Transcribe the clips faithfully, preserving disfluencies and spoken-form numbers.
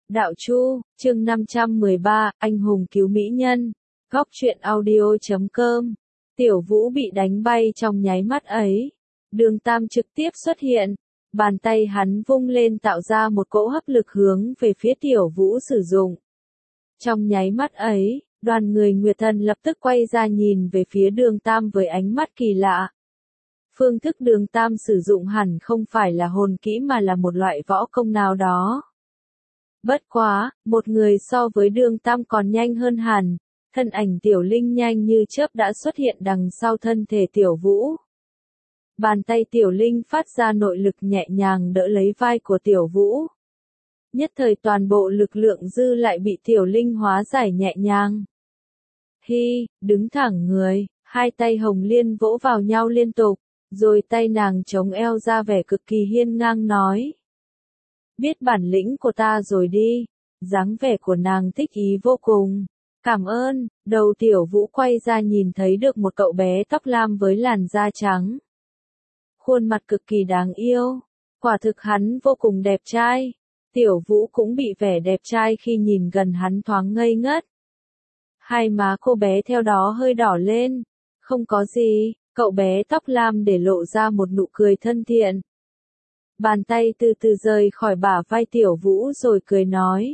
Đạo Chu, chương năm trăm mười ba, anh hùng cứu mỹ nhân. Góc truyện audio chấm com. Tiểu Vũ bị đánh bay trong nháy mắt ấy. Đường Tam trực tiếp xuất hiện. Bàn tay hắn vung lên tạo ra một cỗ hấp lực hướng về phía Tiểu Vũ sử dụng. Trong nháy mắt ấy, đoàn người Nguyệt Thần lập tức quay ra nhìn về phía Đường Tam với ánh mắt kỳ lạ. Phương thức Đường Tam sử dụng hẳn không phải là hồn kỹ mà là một loại võ công nào đó. Bất quá, một người so với Đường Tam còn nhanh hơn hẳn, thân ảnh Tiểu Linh nhanh như chớp đã xuất hiện đằng sau thân thể Tiểu Vũ. Bàn tay Tiểu Linh phát ra nội lực nhẹ nhàng đỡ lấy vai của Tiểu Vũ. Nhất thời toàn bộ lực lượng dư lại bị Tiểu Linh hóa giải nhẹ nhàng. Hi, đứng thẳng người, hai tay Hồng Liên vỗ vào nhau liên tục, rồi tay nàng chống eo ra vẻ cực kỳ hiên ngang nói. Biết bản lĩnh của ta rồi đi, dáng vẻ của nàng thích ý vô cùng. Cảm ơn, đầu Tiểu Vũ quay ra nhìn thấy được một cậu bé tóc lam với làn da trắng. Khuôn mặt cực kỳ đáng yêu, quả thực hắn vô cùng đẹp trai. Tiểu Vũ cũng bị vẻ đẹp trai khi nhìn gần hắn thoáng ngây ngất. Hai má cô bé theo đó hơi đỏ lên. Không có gì, cậu bé tóc lam để lộ ra một nụ cười thân thiện. Bàn tay từ từ rời khỏi bả vai Tiểu Vũ rồi cười nói.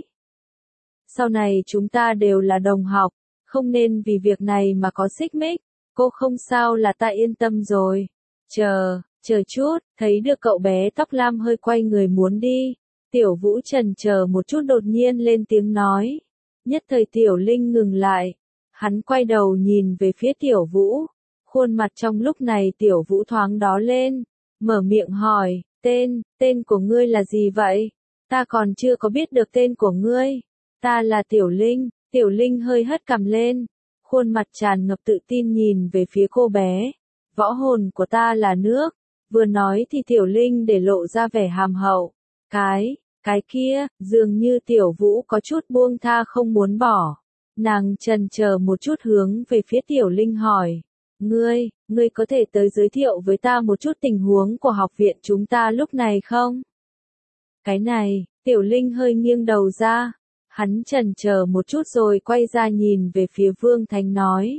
Sau này chúng ta đều là đồng học, không nên vì việc này mà có xích mích, cô không sao là ta yên tâm rồi. Chờ, chờ chút, thấy được cậu bé tóc lam hơi quay người muốn đi. Tiểu Vũ chần chờ một chút đột nhiên lên tiếng nói. Nhất thời Tiểu Linh ngừng lại. Hắn quay đầu nhìn về phía Tiểu Vũ. Khuôn mặt trong lúc này Tiểu Vũ thoáng đỏ lên. Mở miệng hỏi, tên, tên của ngươi là gì vậy? Ta còn chưa có biết được tên của ngươi. Ta là Tiểu Linh. Tiểu Linh hơi hất cằm lên. Khuôn mặt tràn ngập tự tin nhìn về phía cô bé. Võ hồn của ta là nước. Vừa nói thì Tiểu Linh để lộ ra vẻ hàm hậu. Cái, cái kia, dường như Tiểu Vũ có chút buông tha không muốn bỏ. Nàng chần chờ một chút hướng về phía Tiểu Linh hỏi. Ngươi, ngươi có thể tới giới thiệu với ta một chút tình huống của học viện chúng ta lúc này không? Cái này, Tiểu Linh hơi nghiêng đầu ra. Hắn chần chờ một chút rồi quay ra nhìn về phía Vương Thanh nói.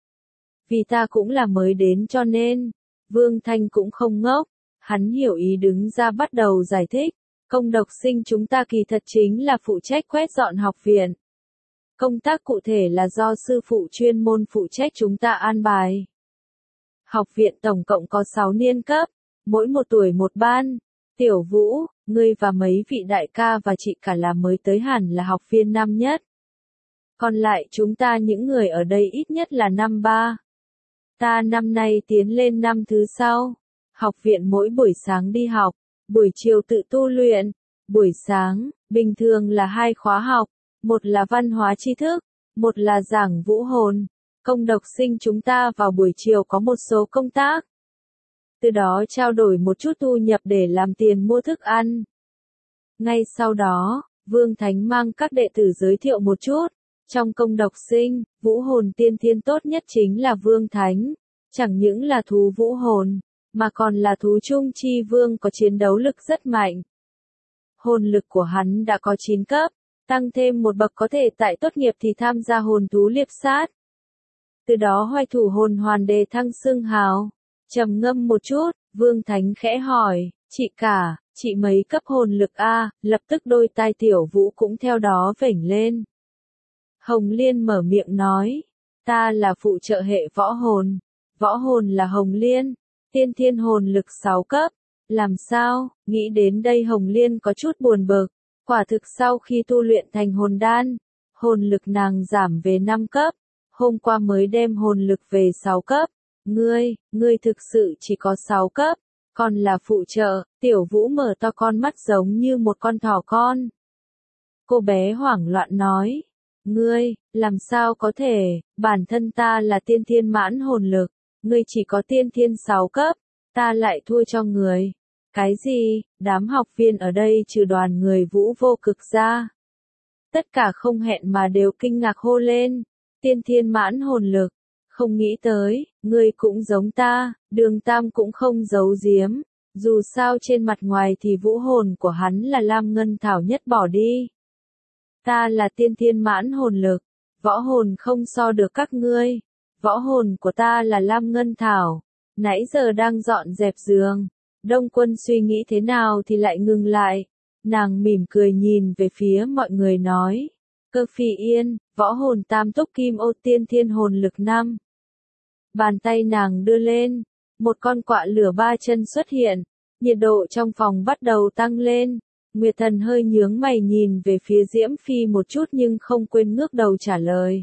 Vì ta cũng là mới đến cho nên, Vương Thanh cũng không ngốc. Hắn hiểu ý đứng ra bắt đầu giải thích. Công độc sinh chúng ta kỳ thật chính là phụ trách quét dọn học viện. Công tác cụ thể là do sư phụ chuyên môn phụ trách chúng ta an bài. Học viện tổng cộng có sáu niên cấp, mỗi một tuổi một ban. Tiểu Vũ, ngươi và mấy vị đại ca và chị cả là mới tới hẳn là học viên năm nhất. Còn lại chúng ta những người ở đây ít nhất là năm ba. Ta năm nay tiến lên năm thứ sau. Học viện mỗi buổi sáng đi học, buổi chiều tự tu luyện. Buổi sáng, bình thường là hai khóa học, một là văn hóa tri thức, một là giảng vũ hồn. Công độc sinh chúng ta vào buổi chiều có một số công tác. Từ đó trao đổi một chút thu nhập để làm tiền mua thức ăn. Ngay sau đó, Vương Thánh mang các đệ tử giới thiệu một chút. Trong công độc sinh, vũ hồn tiên thiên tốt nhất chính là Vương Thánh. Chẳng những là thú vũ hồn, mà còn là thú trung chi vương có chiến đấu lực rất mạnh. Hồn lực của hắn đã có chín cấp, tăng thêm một bậc có thể tại tốt nghiệp thì tham gia hồn thú liệp sát. Từ đó hoài thủ hồn hoàn đề thăng xưng hào. Trầm ngâm một chút, Vương Thánh khẽ hỏi, chị cả, chị mấy cấp hồn lực a? Lập tức đôi tai Tiểu Vũ cũng theo đó vểnh lên. Hồng Liên mở miệng nói, ta là phụ trợ hệ võ hồn. Võ hồn là Hồng Liên, tiên thiên hồn lực sáu cấp. Làm sao? Nghĩ đến đây Hồng Liên có chút buồn bực. Quả thực sau khi tu luyện thành hồn đan, hồn lực nàng giảm về năm cấp. Hôm qua mới đem hồn lực về sáu cấp. Ngươi, ngươi thực sự chỉ có sáu cấp, còn là phụ trợ. Tiểu Vũ mở to con mắt giống như một con thỏ con. Cô bé hoảng loạn nói. Ngươi, làm sao có thể, bản thân ta là tiên thiên mãn hồn lực, ngươi chỉ có tiên thiên sáu cấp, ta lại thua cho người. Cái gì? Đám học viên ở đây trừ đoàn người Vũ vô cực ra. Tất cả không hẹn mà đều kinh ngạc hô lên. Tiên thiên mãn hồn lực. Không nghĩ tới, ngươi cũng giống ta, Đường Tam cũng không giấu giếm. Dù sao trên mặt ngoài thì vũ hồn của hắn là lam ngân thảo nhất bỏ đi. Ta là tiên thiên mãn hồn lực, võ hồn không so được các ngươi. Võ hồn của ta là Lam Ngân Thảo, nãy giờ đang dọn dẹp giường. Đông Quân suy nghĩ thế nào thì lại ngừng lại. Nàng mỉm cười nhìn về phía mọi người nói. Cơ Phi Yên, võ hồn tam túc kim ô tiên thiên hồn lực năm. Bàn tay nàng đưa lên, một con quạ lửa ba chân xuất hiện, nhiệt độ trong phòng bắt đầu tăng lên. Nguyệt Thần hơi nhướng mày nhìn về phía Diễm Phi một chút nhưng không quên ngước đầu trả lời.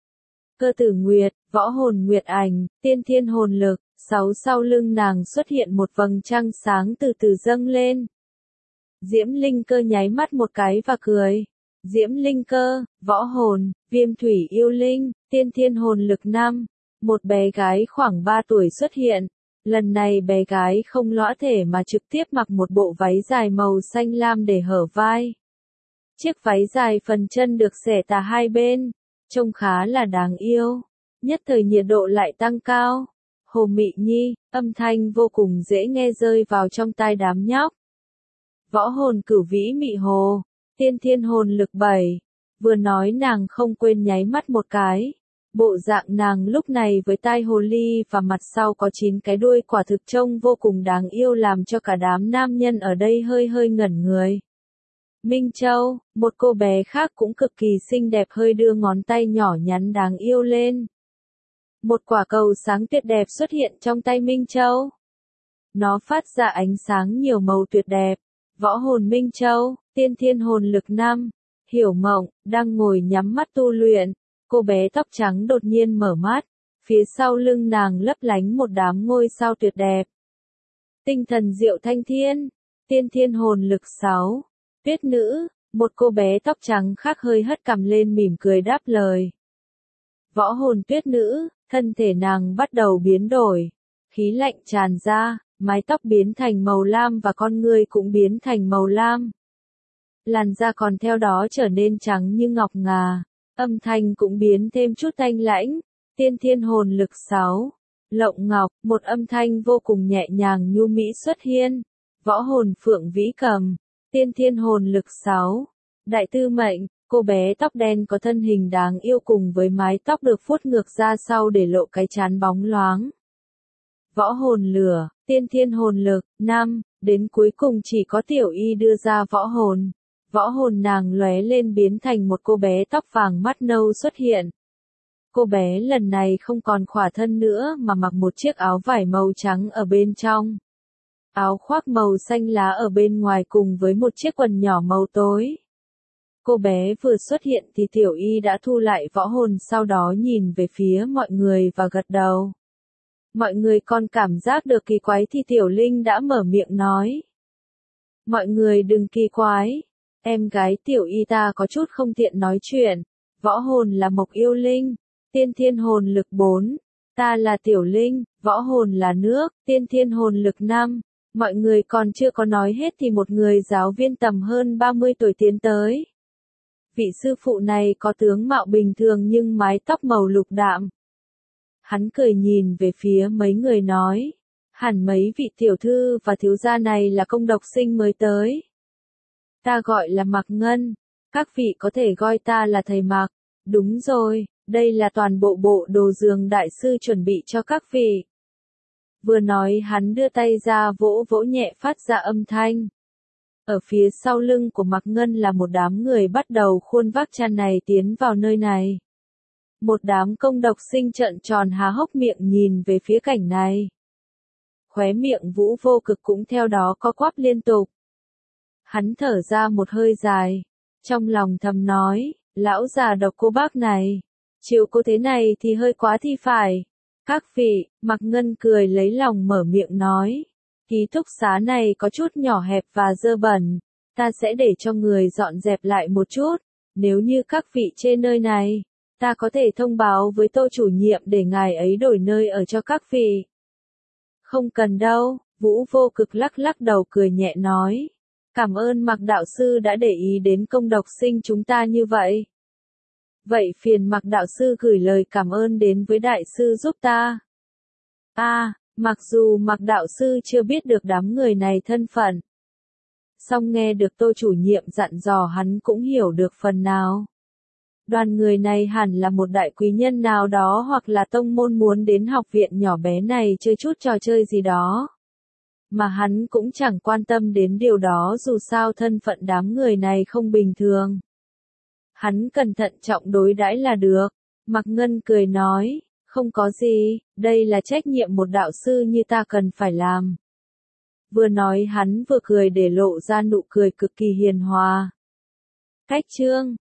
Cơ Tử Nguyệt, võ hồn Nguyệt Ảnh, tiên thiên hồn lực, sáu sau lưng nàng xuất hiện một vầng trăng sáng từ từ dâng lên. Diễm Linh Cơ nháy mắt một cái và cười. Diễm Linh Cơ, võ hồn, Viêm Thủy Yêu Linh, tiên thiên hồn lực năm. Một bé gái khoảng ba tuổi xuất hiện. Lần này bé gái không lõa thể mà trực tiếp mặc một bộ váy dài màu xanh lam để hở vai. Chiếc váy dài phần chân được xẻ tà hai bên, trông khá là đáng yêu. Nhất thời nhiệt độ lại tăng cao. Hồ Mị Nhi, âm thanh vô cùng dễ nghe rơi vào trong tai đám nhóc. Võ hồn Cửu Vĩ Mị Hồ, tiên thiên hồn lực bảy. Vừa nói nàng không quên nháy mắt một cái. Bộ dạng nàng lúc này với tai hồ ly và mặt sau có chín cái đuôi quả thực trông vô cùng đáng yêu làm cho cả đám nam nhân ở đây hơi hơi ngẩn người. Minh Châu, một cô bé khác cũng cực kỳ xinh đẹp hơi đưa ngón tay nhỏ nhắn đáng yêu lên. Một quả cầu sáng tuyệt đẹp xuất hiện trong tay Minh Châu. Nó phát ra ánh sáng nhiều màu tuyệt đẹp. Võ hồn Minh Châu, tiên thiên hồn lực năm. Hiểu Mộng, đang ngồi nhắm mắt tu luyện. Cô bé tóc trắng đột nhiên mở mắt. Phía sau lưng nàng lấp lánh một đám ngôi sao tuyệt đẹp. Tinh Thần Diệu Thanh Thiên, tiên thiên hồn lực sáu. Tuyết Nữ, một cô bé tóc trắng khác hơi hất cằm lên mỉm cười đáp lời. Võ hồn Tuyết Nữ, thân thể nàng bắt đầu biến đổi. Khí lạnh tràn ra, mái tóc biến thành màu lam và con ngươi cũng biến thành màu lam. Làn da còn theo đó trở nên trắng như ngọc ngà. Âm thanh cũng biến thêm chút thanh lãnh. Tiên thiên hồn lực sáu. Lộng Ngọc, một âm thanh vô cùng nhẹ nhàng nhu mỹ xuất hiện. Võ hồn Phượng Vĩ Cầm, tiên thiên hồn lực sáu. Đại Tư Mệnh, cô bé tóc đen có thân hình đáng yêu cùng với mái tóc được vuốt ngược ra sau để lộ cái trán bóng loáng. Võ hồn Lửa, tiên thiên hồn lực năm. Đến cuối cùng chỉ có Tiểu Y đưa ra võ hồn. Võ hồn nàng lóe lên biến thành một cô bé tóc vàng mắt nâu xuất hiện. Cô bé lần này không còn khỏa thân nữa mà mặc một chiếc áo vải màu trắng ở bên trong. Áo khoác màu xanh lá ở bên ngoài cùng với một chiếc quần nhỏ màu tối. Cô bé vừa xuất hiện thì Tiểu Y đã thu lại võ hồn sau đó nhìn về phía mọi người và gật đầu. Mọi người còn cảm giác được kỳ quái thì Tiểu Linh đã mở miệng nói. Mọi người đừng kỳ quái. Em gái Tiểu Y ta có chút không tiện nói chuyện. Võ hồn là Mộc Yêu Linh, tiên thiên hồn lực bốn. Ta là Tiểu Linh, võ hồn là Nước, tiên thiên hồn lực năm. Mọi người còn chưa có nói hết thì một người giáo viên tầm hơn ba mươi tuổi tiến tới. Vị sư phụ này có tướng mạo bình thường nhưng mái tóc màu lục đạm. Hắn cười nhìn về phía mấy người nói. Hẳn mấy vị tiểu thư và thiếu gia này là công độc sinh mới tới. Ta gọi là Mạc Ngân, các vị có thể gọi ta là thầy Mạc. Đúng rồi, đây là toàn bộ bộ đồ giường đại sư chuẩn bị cho các vị. Vừa nói hắn đưa tay ra vỗ vỗ nhẹ phát ra âm thanh. Ở phía sau lưng của Mạc Ngân là một đám người bắt đầu khuôn vác chăn này tiến vào nơi này. Một đám công độc sinh trợn tròn há hốc miệng nhìn về phía cảnh này. Khóe miệng Vũ Vô Cực cũng theo đó co quắp liên tục. Hắn thở ra một hơi dài, trong lòng thầm nói, lão già độc cô bác này, chiều cô thế này thì hơi quá thì phải. Các vị, Mạc Ngân cười lấy lòng mở miệng nói, ký túc xá này có chút nhỏ hẹp và dơ bẩn, ta sẽ để cho người dọn dẹp lại một chút, nếu như các vị chê nơi này, ta có thể thông báo với Tô chủ nhiệm để ngài ấy đổi nơi ở cho các vị. Không cần đâu, Vũ Vô Cực lắc lắc đầu cười nhẹ nói. Cảm ơn Mạc đạo sư đã để ý đến công độc sinh chúng ta như vậy. Vậy phiền Mạc đạo sư gửi lời cảm ơn đến với đại sư giúp ta. A, à, mặc dù Mạc đạo sư chưa biết được đám người này thân phận. Song nghe được Tô chủ nhiệm dặn dò hắn cũng hiểu được phần nào. Đoàn người này hẳn là một đại quý nhân nào đó hoặc là tông môn muốn đến học viện nhỏ bé này chơi chút trò chơi gì đó. Mà hắn cũng chẳng quan tâm đến điều đó dù sao thân phận đám người này không bình thường. Hắn cẩn thận trọng đối đãi là được. Mạc Ngân cười nói, không có gì, đây là trách nhiệm một đạo sư như ta cần phải làm. Vừa nói hắn vừa cười để lộ ra nụ cười cực kỳ hiền hòa. Cách chương